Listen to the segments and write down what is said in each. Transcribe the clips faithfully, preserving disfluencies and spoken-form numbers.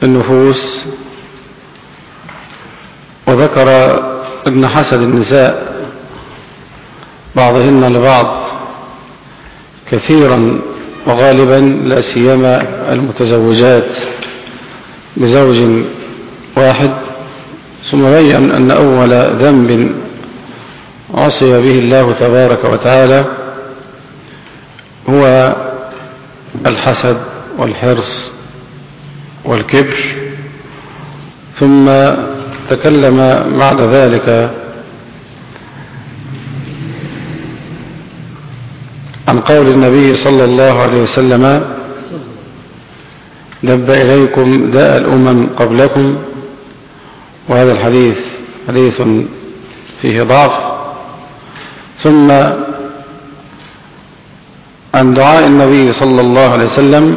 النفوس، وذكر ابن حسد النساء بعضهن لبعض كثيرا وغالبا، لا سيما المتزوجات بزوج واحد، ثم بين أن أول ذنب عصي به الله تبارك وتعالى هو الحسد والحرص والكبر، ثم تكلم بعد ذلك عن قول النبي صلى الله عليه وسلم: دب إليكم داء الأمم قبلكم، وهذا الحديث حديث فيه ضعف. ثم عن دعاء النبي صلى الله عليه وسلم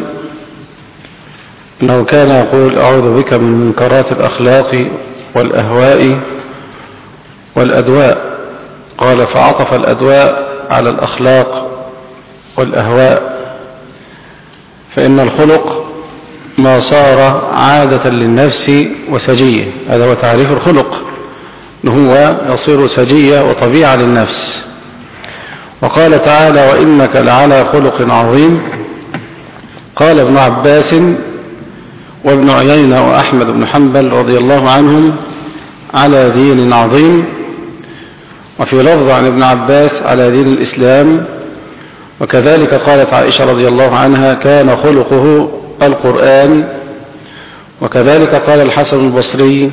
أنه كان يقول: أعوذ بك من منكرات الأخلاق والأهواء والأدواء. قال: فعطف الأدواء على الأخلاق والأهواء، فإن الخلق ما صار عادة للنفس وسجية. هذا هو تعريف الخلق، هو يصير سجية وطبيعة للنفس. وقال تعالى: وإنك لعلى خلق عظيم. قال ابن عباس وابن عيينة وأحمد بن حنبل رضي الله عنهم: على دين عظيم. وفي لفظ عن ابن عباس: على دين الإسلام. وكذلك قالت عائشة رضي الله عنها: كان خلقه القرآن. وكذلك قال الحسن البصري: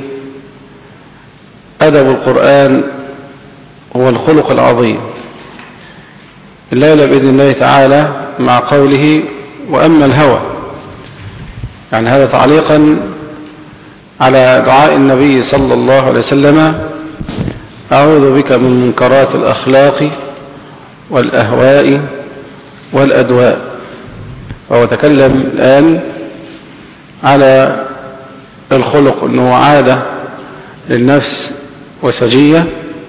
أدب القرآن هو الخلق العظيم. الليلة بإذن الله تعالى مع قوله: وأما الهوى، يعني هذا تعليقا على دعاء النبي صلى الله عليه وسلم: أعوذ بك من منكرات الأخلاق والأهواء والأدواء. وهو تكلم الآن على الخلق أنه عادة للنفس وسجية،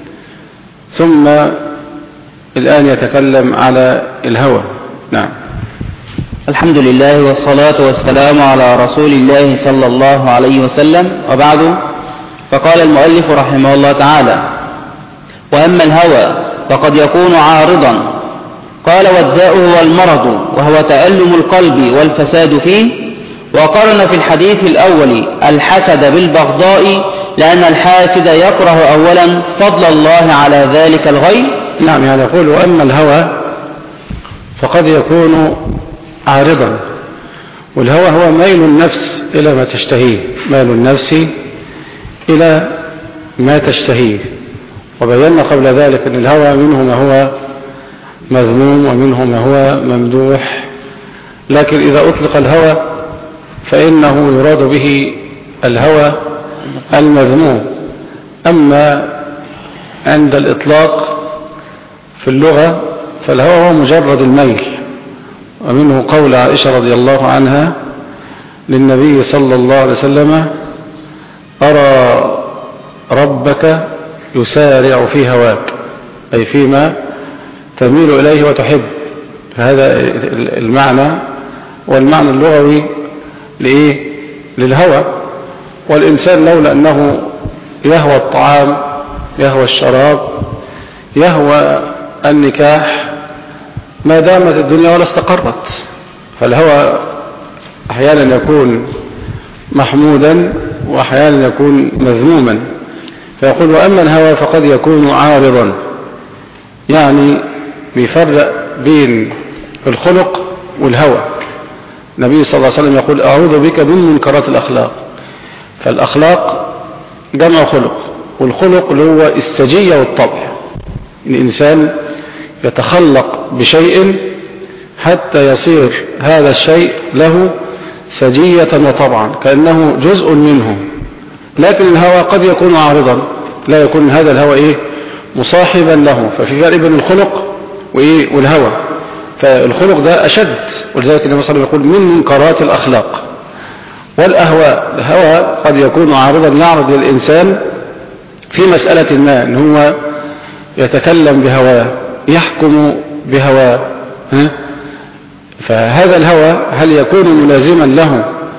ثم الآن يتكلم على الهوى. نعم. الحمد لله والصلاة والسلام على رسول الله صلى الله عليه وسلم، وبعد، فقال المؤلف رحمه الله تعالى: وأما الهوى فقد يكون عارضا. قال: والداء هو المرض، وهو تألم القلب والفساد فيه. وقرن في الحديث الأول الحسد بالبغضاء، لأن الحاسد يكره أولا فضل الله على ذلك الغير. نعم، يعني يقول: وأما الهوى فقد يكون عارضا. والهوى هو ميل النفس إلى ما تشتهيه، ميل النفس إلى ما تشتهيه. وبينا قبل ذلك أن الهوى منه ما هو مذموم ومنه ما هو ممدوح، لكن إذا أطلق الهوى فإنه يراد به الهوى المذموم. أما عند الإطلاق في اللغة فالهوى هو مجرد الميل. ومنه قول عائشة رضي الله عنها للنبي صلى الله عليه وسلم: أرى ربك يسارع في هواك، أي فيما تميل إليه وتحب. فهذا المعنى، والمعنى اللغوي لإيه؟ للهوى. والإنسان لولا أنه يهوى الطعام، يهوى الشراب، يهوى النكاح، ما دامت الدنيا ولا استقرت. فالهوى أحيانا يكون محمودا وأحيانا يكون مذموما. فيقول: وأما الهوى فقد يكون عارضا، يعني بيفرق بين الخلق والهوى. النبي صلى الله عليه وسلم يقول: أعوذ بك من منكرات الأخلاق. فالأخلاق جمع خلق، والخلق اللي هو السجية والطبع. الإنسان يتخلق بشيء حتى يصير هذا الشيء له سجية وطبعا، كأنه جزء منه. لكن الهوى قد يكون عارضا، لا يكون هذا الهوى إيه؟ مصاحبا له. ففي فرق بين الخلق وإيه؟ والهوى. فالخلق ده أشد، ولذلك النبي صلى الله عليه وسلم يقول: من منكرات الأخلاق. والأهواء، الهوى قد يكون عارضا، يعرض للإنسان في مسألة ما، إن هو يتكلم بهواه، يحكم بهواه. فهذا الهوى هل يكون ملازما له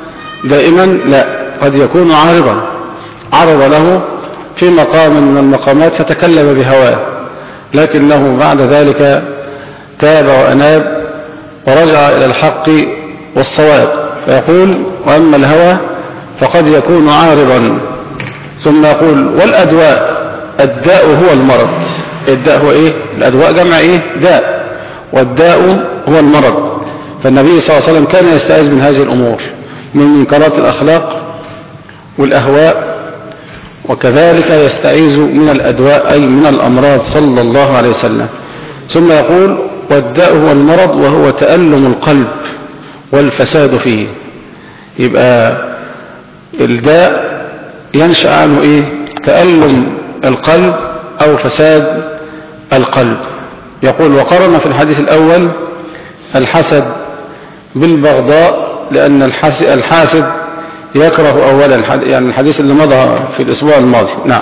دائما لا، قد يكون عارضا، عرض له في مقام من المقامات فتكلم بهواه، لكنه بعد ذلك تاب وأناب ورجع إلى الحق والصواب. فيقول وأما الهوى فقد يكون عارضا. ثم يقول والأدواء، الداء هو المرض. الداء هو إيه؟ الأدواء جمع إيه؟ داء، والداء هو المرض. فالنبي صلى الله عليه وسلم كان يستعيذ من هذه الأمور، من منكرات الأخلاق والأهواء، وكذلك يستعيذ من الأدواء أي من الأمراض صلى الله عليه وسلم. ثم يقول والداء هو المرض وهو تألم القلب والفساد فيه. يبقى الداء ينشأ عنه إيه؟ تألم القلب أو فساد القلب. يقول وقرن في الحديث الأول الحسد بالبغضاء، لأن الحاسد يكره أولا، يعني الحديث اللي مضى في الأسبوع الماضي. نعم.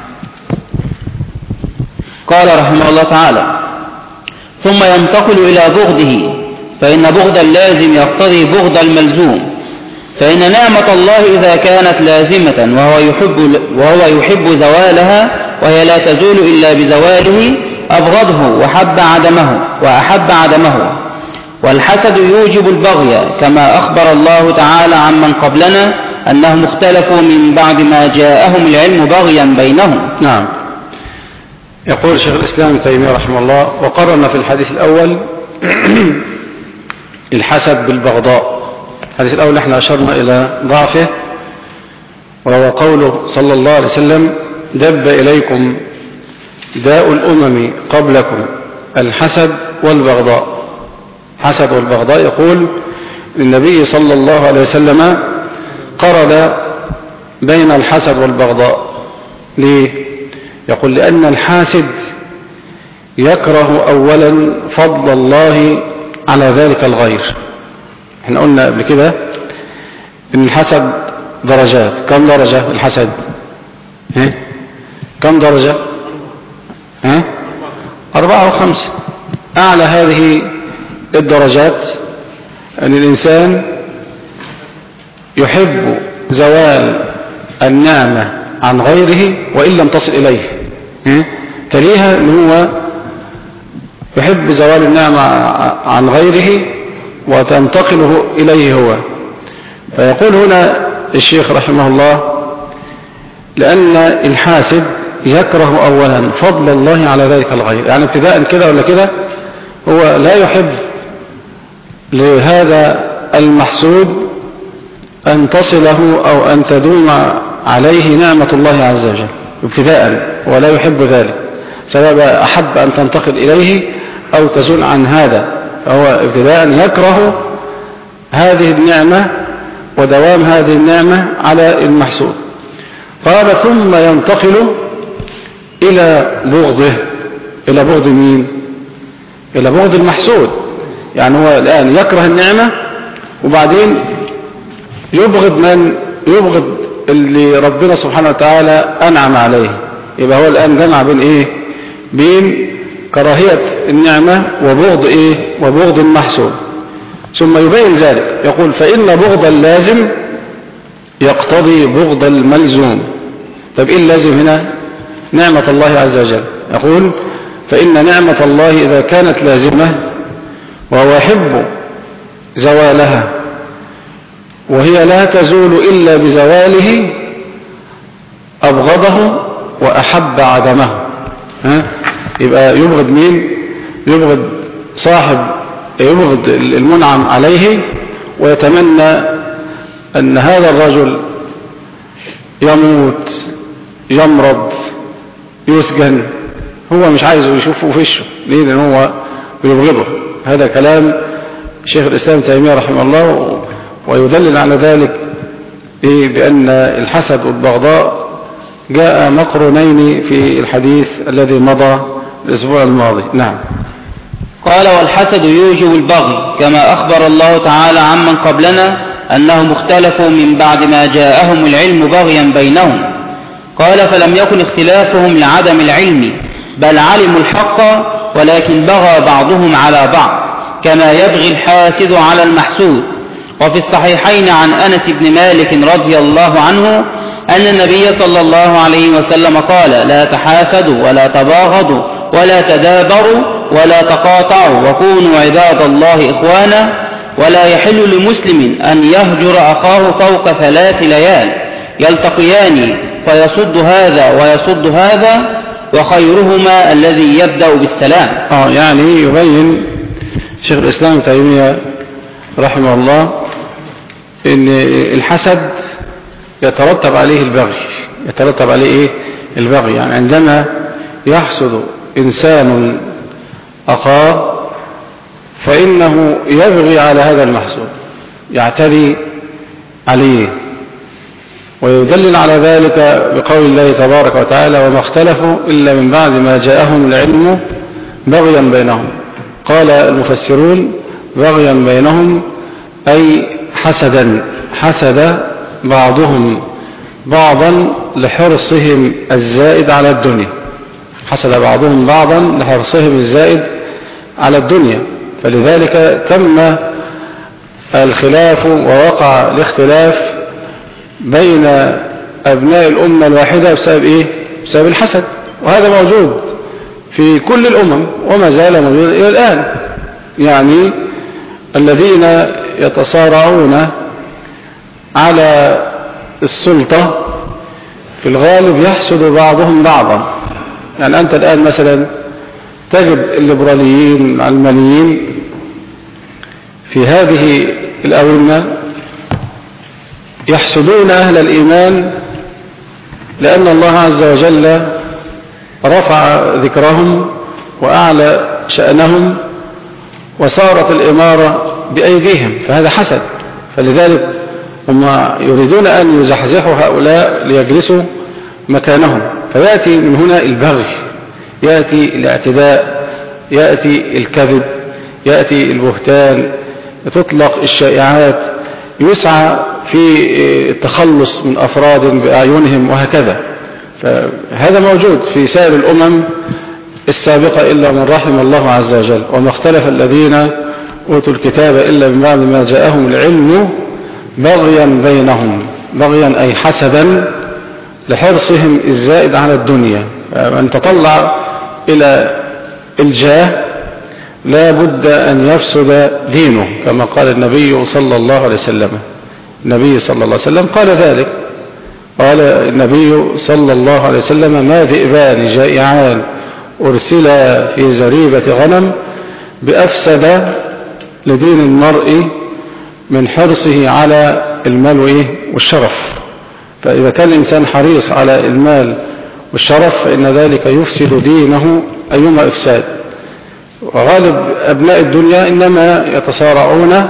قال رحمه الله تعالى ثم ينتقل إلى بغضه، فإن بغض اللازم يقتضي بغض الملزوم، فإن نعمة الله إذا كانت لازمة وهو يحب, وهو يحب زوالها وهي لا تزول إلا بزواله أبغضه وحب عدمه وأحب عدمه. والحسد يوجب البغي، كما أخبر الله تعالى عمن قبلنا أنهم اختلفوا من بعد ما جاءهم العلم بغيا بينهم. نعم. يقول شيخ الإسلام ابن تيمية رحمه الله وقرن في الحديث الأول الحسد بالبغضاء. الحديث الأول احنا أشرنا إلى ضعفه، وهو قوله صلى الله عليه وسلم دب إليكم داء الأمم قبلكم الحسد والبغضاء. حسد والبغضاء، يقول النبي صلى الله عليه وسلم قرن بين الحسد والبغضاء. ليه؟ يقول لأن الحاسد يكره أولا فضل الله على ذلك الغير. احنا قلنا قبل كده ان الحسد درجات. كم درجة الحسد؟ ها؟ كم درجة؟ ها؟ أربعة وخمسة. أعلى هذه الدرجات أن الإنسان يحب زوال النعمة عن غيره وإن لم تصل إليه. تليها أنه هو يحب زوال النعمة عن غيره وتنتقله إليه هو. فيقول هنا الشيخ رحمه الله لأن الحاسد يكره أولا فضل الله على ذلك الغير، يعني ابتداء كده ولا كده هو لا يحب لهذا المحسود أن تصله أو أن تدوم عليه نعمة الله عز وجل ابتداء، ولا يحب ذلك، سواء أحب أن تنتقل إليه أو تزول عن هذا، فهو ابتداء يكره هذه النعمة ودوام هذه النعمة على المحسود. قال ثم ينتقل إلى بغضه. إلى بغض مين؟ إلى بغض المحسود. يعني هو الآن يكره النعمة وبعدين يبغض من يبغض اللي ربنا سبحانه وتعالى أنعم عليه. يبقى هو الآن جمع بين إيه؟ بين كراهية النعمة وبغض إيه؟ وبغض المحسود. ثم يبين ذلك يقول فإن بغض اللازم يقتضي بغض الملزوم. طب إيه اللازم هنا؟ نعمة الله عز وجل. يقول فإن نعمة الله إذا كانت لازمة وهو يحب زوالها وهي لا تزول إلا بزواله أبغضه وأحب عدمه. ها؟ يبقى يبغض مين؟ يبغض صاحب يبغض المنعم عليه ويتمنى أن هذا الرجل يموت يمرض يسجن، هو مش عايزه يشوفه في وشه. ليه؟ لأن هو بيبغضه. هذا كلام شيخ الإسلام ابن تيمية رحمه الله، ويدلل على ذلك إيه؟ بأن الحسد والبغضاء جاء مقرونين في الحديث الذي مضى الأسبوع الماضي. نعم. قال والحسد يوجب البغي، كما أخبر الله تعالى عمن قبلنا أنهم اختلفوا من بعد ما جاءهم العلم بغيا بينهم. قال فلم يكن اختلافهم لعدم العلم، بل علموا الحق ولكن بغى بعضهم على بعض، كما يبغي الحاسد على المحسود. وفي الصحيحين عن أنس بن مالك رضي الله عنه أن النبي صلى الله عليه وسلم قال: لا تحاسدوا ولا تباغضوا ولا تدابروا ولا تقاطعوا وكونوا عباد الله إخوانا، ولا يحل لمسلم أن يهجر أخاه فوق ثلاث ليال يلتقيان فيصد هذا ويصد هذا، وخيرهما الذي يبدأ بالسلام. آه يعني يبين شيخ الإسلام ابن تيمية رحمه الله إن الحسد يترتب عليه البغي، يترتب عليه إيه؟ البغي. يعني عندما يحسد إنسان أخاه فإنه يبغي على هذا المحسود، يعتدي عليه، ويدلل على ذلك بقول الله تبارك وتعالى: وما اختلفوا إلا من بعد ما جاءهم العلم بغيا بينهم. قال المفسرون: بغيا بينهم أي حسدا، حسد بعضهم بعضا لحرصهم الزائد على الدنيا، حسد بعضهم بعضا لحرصهم الزائد على الدنيا، فلذلك تم الخلاف ووقع الاختلاف بين أبناء الأمة الواحدة بسبب إيه؟ بسبب الحسد، وهذا موجود في كل الأمم وما زال موجود إلى الآن. يعني الذين يتصارعون على السلطة في الغالب يحسد بعضهم بعضا. يعني أنت الآن مثلا تجد الليبراليين العلمانيين في هذه الآونة يحسدون أهل الإيمان لأن الله عز وجل رفع ذكرهم وأعلى شأنهم وصارت الإمارة بأيديهم، فهذا حسد. فلذلك هم يريدون أن يزحزحوا هؤلاء ليجلسوا مكانهم، فيأتي من هنا البغي، يأتي الاعتداء، يأتي الكذب، يأتي البهتان، تطلق الشائعات، يسعى في التخلص من أفراد بأعينهم وهكذا. فهذا موجود في سائر الأمم السابقة إلا من رحم الله عز وجل. وما اختلف الذين أوتوا الكتاب إلا من بعد ما جاءهم العلم بغيا بينهم، بغيا أي حسدا لحرصهم الزائد على الدنيا. من تطلع إلى الجاه لا بد أن يفسد دينه، كما قال النبي صلى الله عليه وسلم. النبي صلى الله عليه وسلم قال ذلك، قال النبي صلى الله عليه وسلم: ما ذئبان جائعان أرسلا في زريبة غنم بأفسد لدين المرء من حرصه على المال والشرف. فإذا كان الإنسان حريص على المال والشرف فإن ذلك يفسد دينه أيما إفساد. وغالب أبناء الدنيا إنما يتصارعون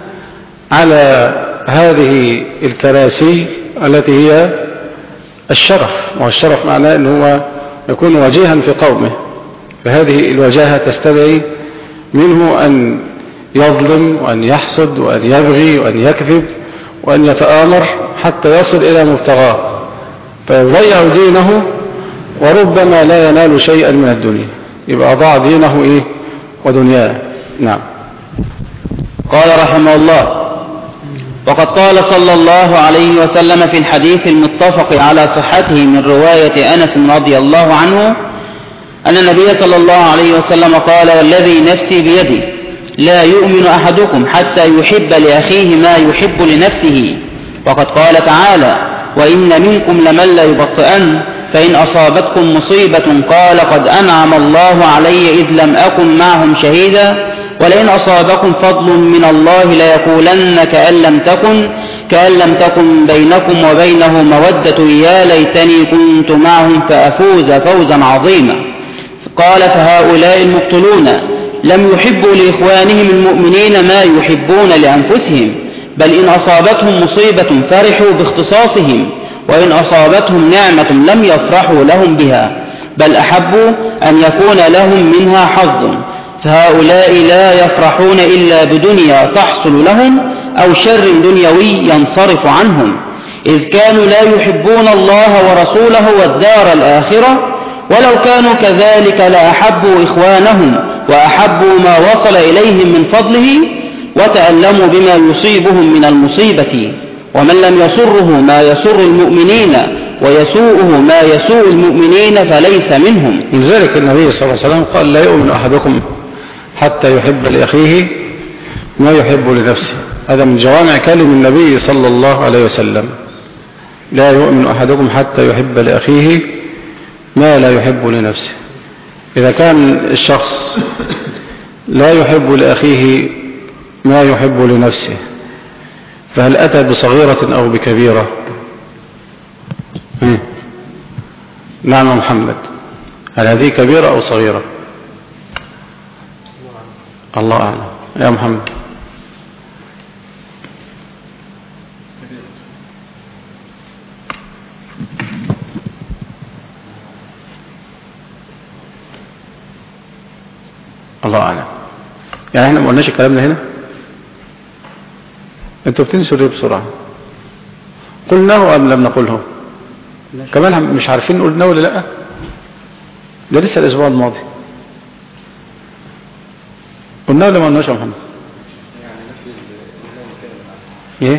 على هذه الكراسي التي هي الشرف، والشرف معناه أنه يكون وجيها في قومه، فهذه الوجاهة تستدعي منه أن يظلم وأن يحسد وأن يبغي وأن يكذب وأن يتآمر حتى يصل إلى مبتغاه، فيضيع دينه وربما لا ينال شيئا من الدنيا، يبقى ضاع دينه إيه ودنياه. نعم. قال رحمه الله: وقد قال صلى الله عليه وسلم في الحديث المتفق على صحته من رواية أنس رضي الله عنه أن النبي صلى الله عليه وسلم قال: والذي نفسي بيدي لا يؤمن أحدكم حتى يحب لأخيه ما يحب لنفسه. وقد قال تعالى: وإن منكم لمن لا يبطئن فإن أصابتكم مصيبة قال قد أنعم الله علي إذ لم أكن معهم شهيدا، ولئن أصابكم فضل من الله ليقولن كأن لم تكن كأن لم تكن بينكم وبينه مودة يا ليتني كنت معهم فأفوز فوزا عظيما. قال: فهؤلاء المبطلون لم يحبوا لإخوانهم المؤمنين ما يحبون لأنفسهم، بل إن أصابتهم مصيبة فرحوا باختصاصهم، وإن أصابتهم نعمة لم يفرحوا لهم بها، بل أحبوا أن يكون لهم منها حظ. فهؤلاء لا يفرحون إلا بدنيا تحصل لهم أو شر دنيوي ينصرف عنهم، إذ كانوا لا يحبون الله ورسوله والدار الآخرة، ولو كانوا كذلك لأحبوا إخوانهم وأحبوا ما وصل إليهم من فضله، وتألموا بما يصيبهم من المصيبة، ومن لم يسره ما يسر المؤمنين ويسوءه ما يسوء المؤمنين فليس منهم. لذلك النبي صلى الله عليه وسلم قال لا يؤمن أحدكم حتى يحب لأخيه ما يحب لنفسه. هذا من جوامع كلم النبي صلى الله عليه وسلم. لا يؤمن أحدكم حتى يحب لأخيه ما لا يحب لنفسه. إذا كان الشخص لا يحب لأخيه ما يحب لنفسه، فهل أتى بصغيرة أو بكبيرة؟ نعم محمد، هل هذه كبيرة أو صغيرة؟ الله أعلم. يا محمد. الله أعلم. يعني احنا ما قلناش الكلام ده هنا؟ انتوا بتنسوا ليه بسرعة؟ قلناه أم لم نقله؟ كمان مش عارفين قلناه ولا لا؟ ده لسه الأسبوع الماضي. قلناه ولا ما قلناش يا محمد؟ ايه؟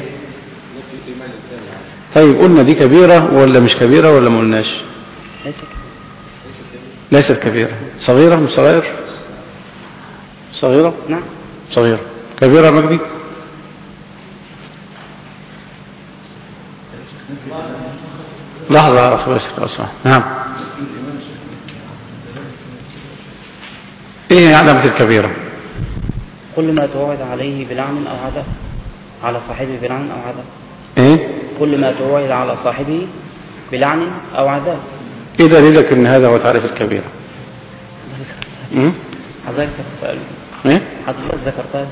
طيب قلنا دي كبيرة ولا مش كبيرة ولا ما قلناش؟ ليست كبيرة. صغيرة مش صغير؟ صغيرة؟ نعم صغيرة. كبيرة مجدي؟ لحظة أخي بس أصلا. نعم. إيه علامة الكبيرة؟ كل ما توعد عليه بلعن أو عذاب على صاحبه بلعن أو عذاب. إيه؟ كل ما توعد على صاحبه بلعن أو عذاب. إيه دليلك إن هذا هو تعريف الكبيرة؟ امم حضرتك تسأل. إيه؟ حضرتك ذكرتها.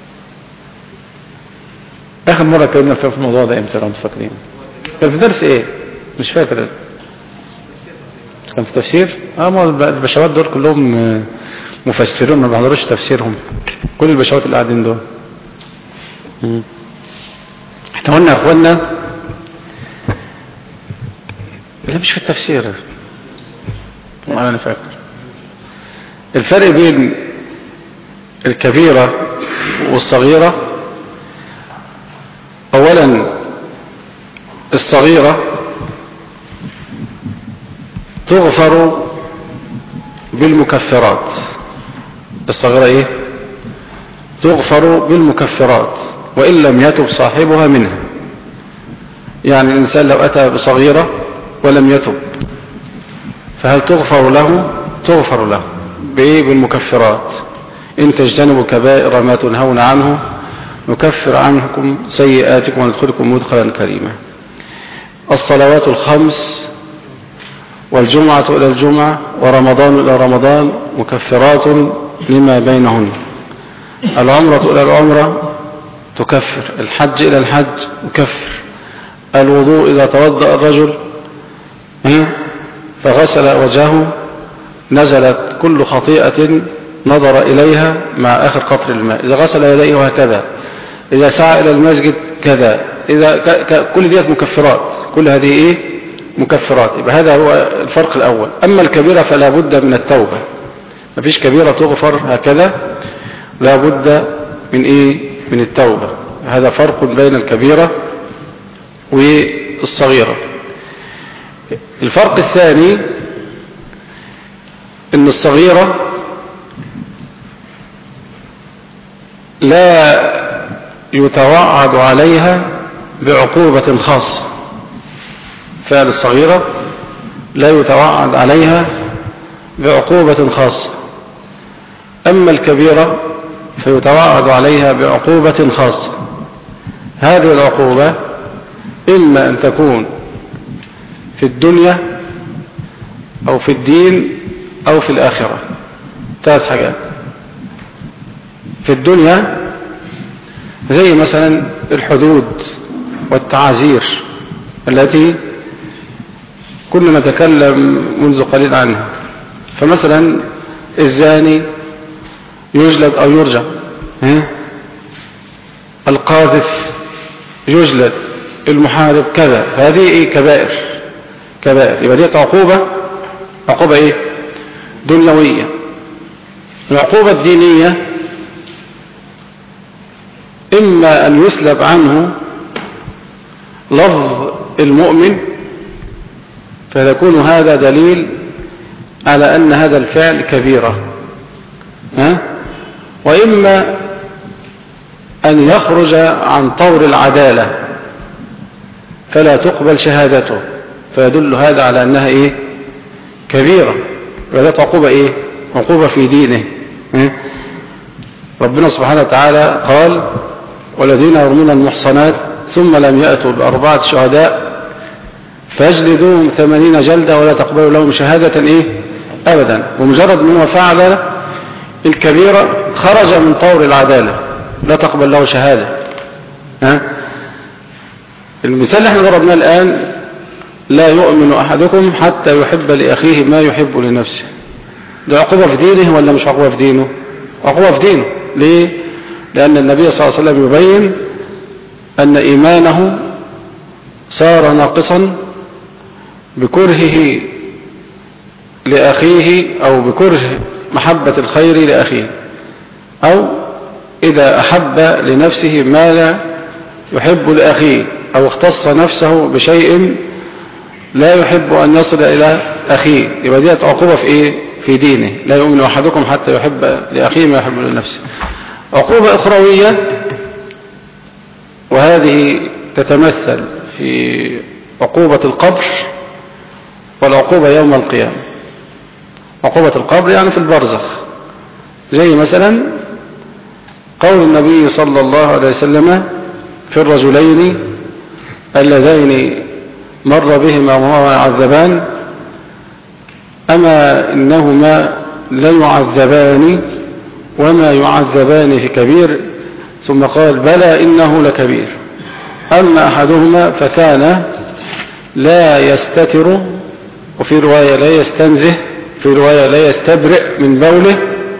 آخر مرة كنا في الموضوع ده إمتى لو أنتم فاكرين؟ كان في درس إيه؟ مش فاكر. كان في تفسير. اه ما البشوات دول كلهم مفسرون ما بيحضروش تفسيرهم. كل البشوات اللي قاعدين دول. احنا قلنا يا اخوانا لا مش في التفسير. ما انا فاكر. الفرق بين الكبيرة والصغيرة، اولا الصغيرة تغفر بالمكفرات. الصغيرة ايه؟ تغفر بالمكفرات وإن لم يتب صاحبها منها. يعني الإنسان لو أتى بصغيرة ولم يتب فهل تغفر له؟ تغفر له بإيه؟ بالمكفرات. إن تجتنبوا كبائر ما تنهون عنه نكفر عنكم سيئاتكم وندخلكم مدخلا كريما. الصلوات الخمس والجمعة إلى الجمعة ورمضان إلى رمضان مكفرات لما بينهن. العمرة إلى العمرة تكفر. الحج إلى الحج يكفر. الوضوء إذا توضأ الرجل فغسل وجهه نزلت كل خطيئة نظر إليها مع آخر قطر الماء. إذا غسل يديه وهكذا. إذا سعى إلى المسجد كذا. إذا ك... ك... كل ديت مكفرات. كل هذه إيه؟ مكفرات. يبقى هذا هو الفرق الأول. أما الكبيرة فلا بد من التوبة. ما فيش كبيرة تغفر هكذا، لا بد من إيه؟ من التوبة. هذا فرق بين الكبيرة والصغيرة. الفرق الثاني إن الصغيرة لا يتوعد عليها بعقوبة خاصة. فعل الصغيرة لا يتوعد عليها بعقوبة خاصة. أما الكبيرة فيتوعد عليها بعقوبة خاصة. هذه العقوبة إما أن تكون في الدنيا أو في الدين أو في الآخرة. ثلاث حاجات. في الدنيا زي مثلا الحدود والتعازير التي كنا نتكلم منذ قليل عنها. فمثلا الزاني يجلد أو يرجع، القاذف يجلد، المحارب كذا. هذه ايه؟ كبائر. كبائر. يبقى دي عقوبة. عقوبة ايه؟ دنيوية. العقوبة الدينية إما أن يسلب عنه لفظ المؤمن فيكون هذا دليل على أن هذا الفعل كبيرة، ها؟ وإما أن يخرج عن طور العدالة فلا تقبل شهادته، فيدل هذا على أنها إيه؟ كبيرة، وذات عقوبة إيه؟ عقوبة في دينه. ها؟ ربنا سبحانه وتعالى قال والذين يرمون المحصنات ثم لم يأتوا بأربعة شهداء فاجلدوهم ثمانين جلدة ولا تقبلوا لهم شهادة إيه؟ أبدا. ومجرد من هو فعل الكبيرة خرج من طور العدالة، لا تقبل له شهادة. ها؟ المثال اللي احنا ضربناه الآن لا يؤمن أحدكم حتى يحب لأخيه ما يحب لنفسه، ده عقوبة في دينه ولا مش عقوبة في دينه؟ عقوبة في دينه. ليه؟ لأن النبي صلى الله عليه وسلم يبين أن إيمانه صار ناقصا بكرهه لأخيه أو بكره محبة الخير لأخيه، أو إذا أحب لنفسه ما لا يحب لأخيه، أو اختص نفسه بشيء لا يحب أن يصل إلى أخيه، يبقى دي عقوبة في إيه؟ في دينه. لا يؤمن أحدكم حتى يحب لأخيه ما يحب لنفسه. عقوبة أخروية، وهذه تتمثل في عقوبة القبر والعقوبة يوم القيامة. عقوبة القبر يعني في البرزخ، زي مثلا قول النبي صلى الله عليه وسلم في الرجلين اللذين مر بهما وهما يعذبان أما إنهما ليعذبان وما يعذبان في كبير، ثم قال بلى إنه لكبير، أما أحدهما فكان لا يستتر، وفي رواية لا يستنزه، في رواية لا يستبرئ من بوله،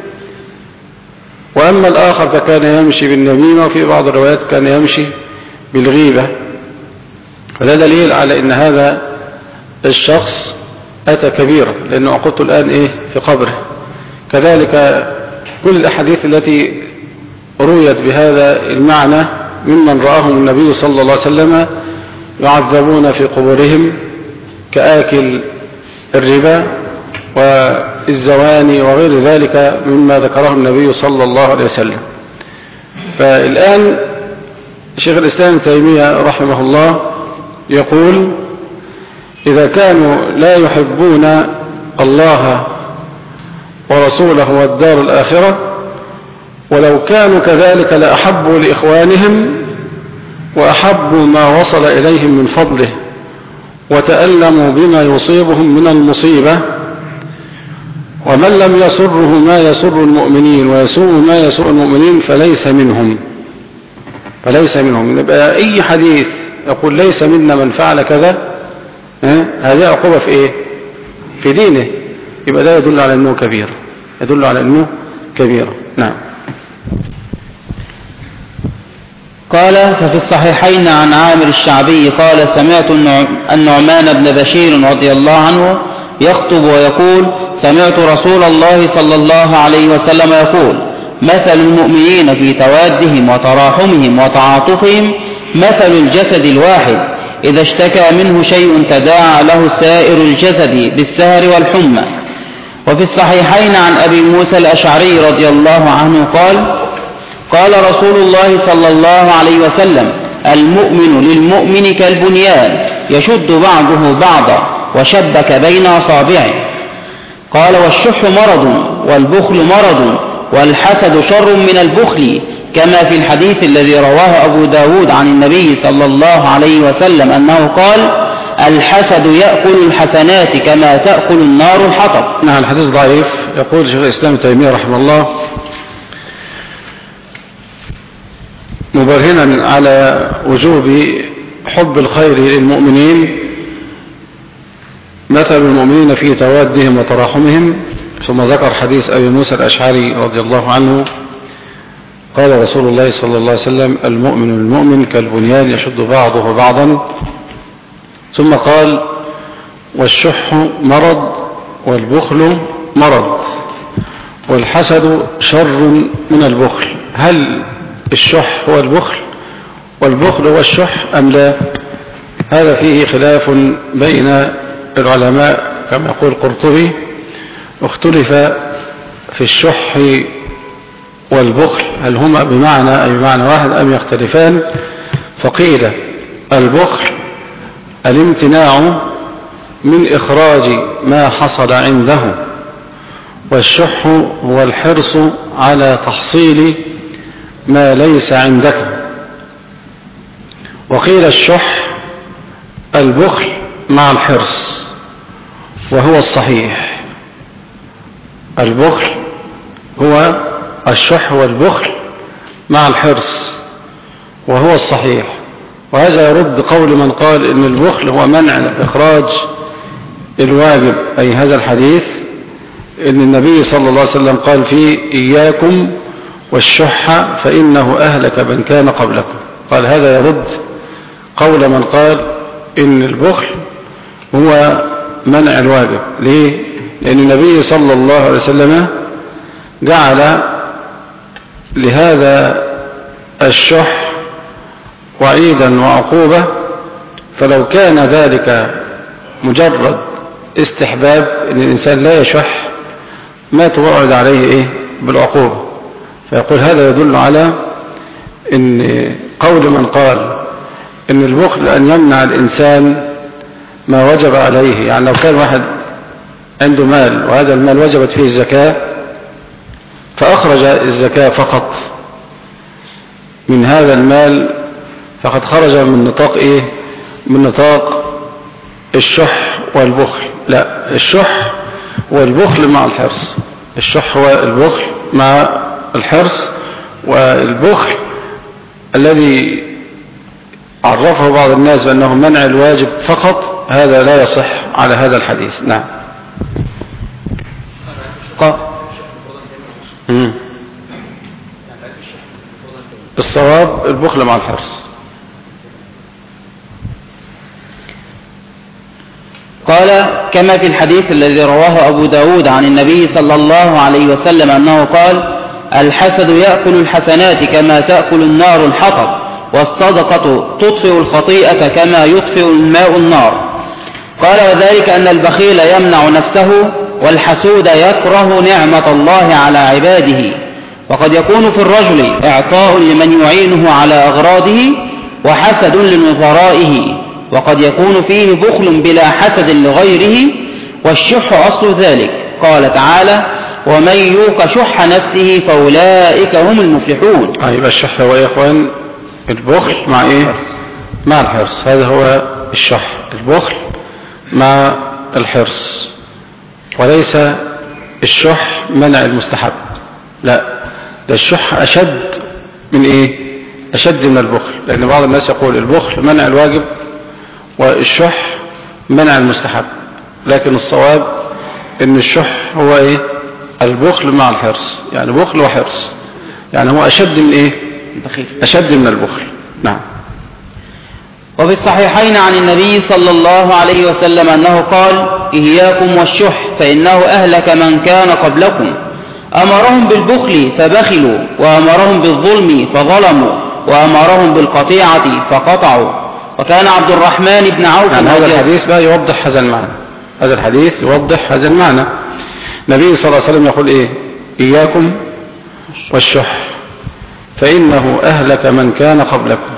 وأما الآخر فكان يمشي بالنميمة، وفي بعض الروايات كان يمشي بالغيبة. فده دليل على أن هذا الشخص أتى كبيرة، لأنه عقوبته الآن إيه؟ في قبره. كذلك كل الأحاديث التي رويت بهذا المعنى ممن رآهم النبي صلى الله عليه وسلم يعذبون في قبورهم كآكل الربا والزواني وغير ذلك مما ذكره النبي صلى الله عليه وسلم. فالآن شيخ الإسلام ابن تيمية رحمه الله يقول إذا كانوا لا يحبون الله ورسوله والدار الآخرة، ولو كانوا كذلك لأحبوا لإخوانهم وأحبوا ما وصل إليهم من فضله وتألموا بما يصيبهم من المصيبة، ومن لم يسره ما يسر المؤمنين ويسوء ما يسوء المؤمنين فليس منهم فليس منهم يبقى أي حديث يقول ليس منا من فعل كذا، هذه عقوبة في إيه؟ في دينه، يبقى ده يدل على أنه كبير، يدل على أنه كبير. نعم. قال ففي الصحيحين عن عامر الشعبي قال سمعت النعمان بن بشير رضي الله عنه يخطب ويقول سمعت رسول الله صلى الله عليه وسلم يقول مثل المؤمنين في توادهم وتراحمهم وتعاطفهم مثل الجسد الواحد إذا اشتكى منه شيء تداعى له سائر الجسد بالسهر والحمى. وفي الصحيحين عن أبي موسى الأشعري رضي الله عنه قال قال رسول الله صلى الله عليه وسلم المؤمن للمؤمن كالبنيان يشد بعضه بعضا وشبك بين أصابعه. قال والشح مرض والبخل مرض والحسد شر من البخل، كما في الحديث الذي رواه أبو داود عن النبي صلى الله عليه وسلم أنه قال الحسد يأكل الحسنات كما تأكل النار الحطب. نعم، الحديث ضعيف. يقول شيخ الإسلام ابن تيمية رحمه الله مبرهنا على وجوب حب الخير للمؤمنين مثل المؤمنين في توادهم وتراحمهم، ثم ذكر حديث أبي موسى الأشعري رضي الله عنه قال رسول الله صلى الله عليه وسلم المؤمن للمؤمن كالبنيان يشد بعضه بعضا، ثم قال والشح مرض والبخل مرض والحسد شر من البخل. هل الشح هو البخل والبخل هو الشح أم لا؟ هذا فيه خلاف بين العلماء كما يقول القرطبي، اختلف في الشح والبخل هل هما بمعنى أي بمعنى واحد أم يختلفان. فقيل البخل الامتناع من إخراج ما حصل عنده، والشح هو الحرص على تحصيل ما ليس عندك. وقيل الشح البخل مع الحرص وهو الصحيح. البخل هو الشح والبخل مع الحرص وهو الصحيح. وهذا يرد قول من قال إن البخل هو منع إخراج الواجب، أي هذا الحديث إن النبي صلى الله عليه وسلم قال فيه إياكم والشح فإنه أهلك من كان قبلكم. قال هذا يرد قول من قال إن البخل هو منع الواجب. ليه؟ لأن النبي صلى الله عليه وسلم جعل لهذا الشح وعيدا وعقوبة، فلو كان ذلك مجرد استحباب ان الانسان لا يشح ما توعد عليه ايه بالعقوبة. فيقول هذا يدل على ان قول من قال ان البخل ان يمنع الانسان ما وجب عليه، يعني لو كان واحد عنده مال وهذا المال وجبت فيه الزكاة فاخرج الزكاة فقط من هذا المال فقد خرج من نطاق ايه من نطاق الشح والبخل. لا، الشح والبخل مع الحرص. الشح هو البخل مع الحرص، والبخل الذي عرفه بعض الناس بأنه منع الواجب فقط هذا لا يصح على هذا الحديث. نعم. الصواب البخل مع الحرص. قال كما في الحديث الذي رواه أبو داود عن النبي صلى الله عليه وسلم أنه قال الحسد يأكل الحسنات كما تأكل النار الحطب، والصدقة تطفئ الخطيئة كما يطفئ الماء النار. قال وذلك أن البخيل يمنع نفسه، والحسود يكره نعمة الله على عباده. وقد يكون في الرجل إعطاء لمن يعينه على أغراضه وحسد لنظرائه، وقد يكون فيه بخل بلا حسد لغيره، والشح أصل ذلك. قال تعالى ومن يوق شح نفسه فأولئك هم المفلحون. يبقى الشح هو يا إخوان البخل مع إيه؟ مع الحرص. هذا هو الشح، البخل مع الحرص، وليس الشح منع المستحب. لا، ده الشح أشد من إيه؟ أشد من البخل، لأن بعض الناس يقول البخل منع الواجب والشح منع المستحب، لكن الصواب ان الشح هو ايه؟ البخل مع الحرص، يعني بخل وحرص، يعني هو اشد من ايه؟ اشد من البخل. نعم. وفي الصحيحين عن النبي صلى الله عليه وسلم انه قال اياكم والشح فانه اهلك من كان قبلكم، امرهم بالبخل فبخلوا، وامرهم بالظلم فظلموا، وامرهم بالقطيعة فقطعوا. وكان عبد الرحمن بن عوف يعني هذا الحديث بقى يوضح هذا المعنى. هذا الحديث يوضح هذا المعنى. النبي صلى الله عليه وسلم يقول ايه؟ اياكم والشح فانه اهلك من كان قبلكم.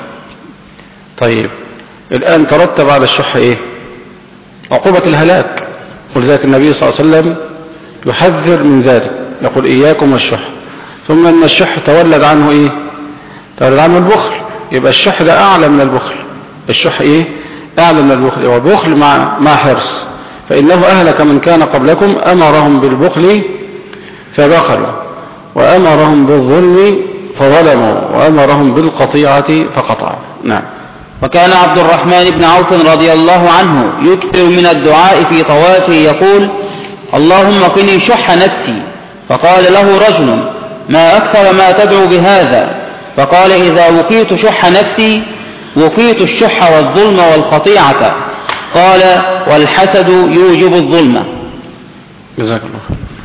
طيب الان ترتب على الشح ايه؟ عقوبة الهلاك، ولذلك النبي صلى الله عليه وسلم يحذر من ذلك، يقول اياكم والشح. ثم ان الشح تولد عنه ايه؟ تولد عنه البخل. يبقى الشح ده اعلى من البخل. الشح ايه؟ اعلى من البخل، وبخل مع مع حرص. فانه اهلك من كان قبلكم امرهم بالبخل فبخلوا، وامرهم بالظلم فظلموا، وامرهم بالقطيعة فقطعوا. نعم. وكان عبد الرحمن بن عوف رضي الله عنه يكثر من الدعاء في طوافه يقول اللهم قني شح نفسي. فقال له رجل ما اكثر ما تدعو بهذا؟ فقال اذا وقيت شح نفسي وقيت الشح والظلم والقطيعة. قال والحسد يوجب الظلم. جزاك الله خير.